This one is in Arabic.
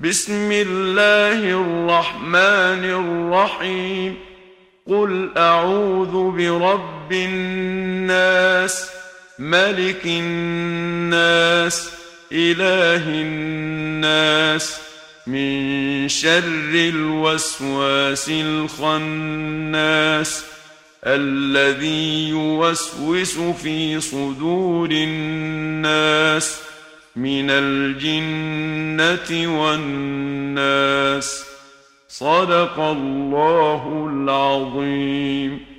بسم الله الرحمن الرحيم. قل أعوذ برب الناس، ملك الناس، إله الناس، من شر الوسواس الخناس الذي يوسوس في صدور الناس من الجنة والناس. صدق الله العظيم.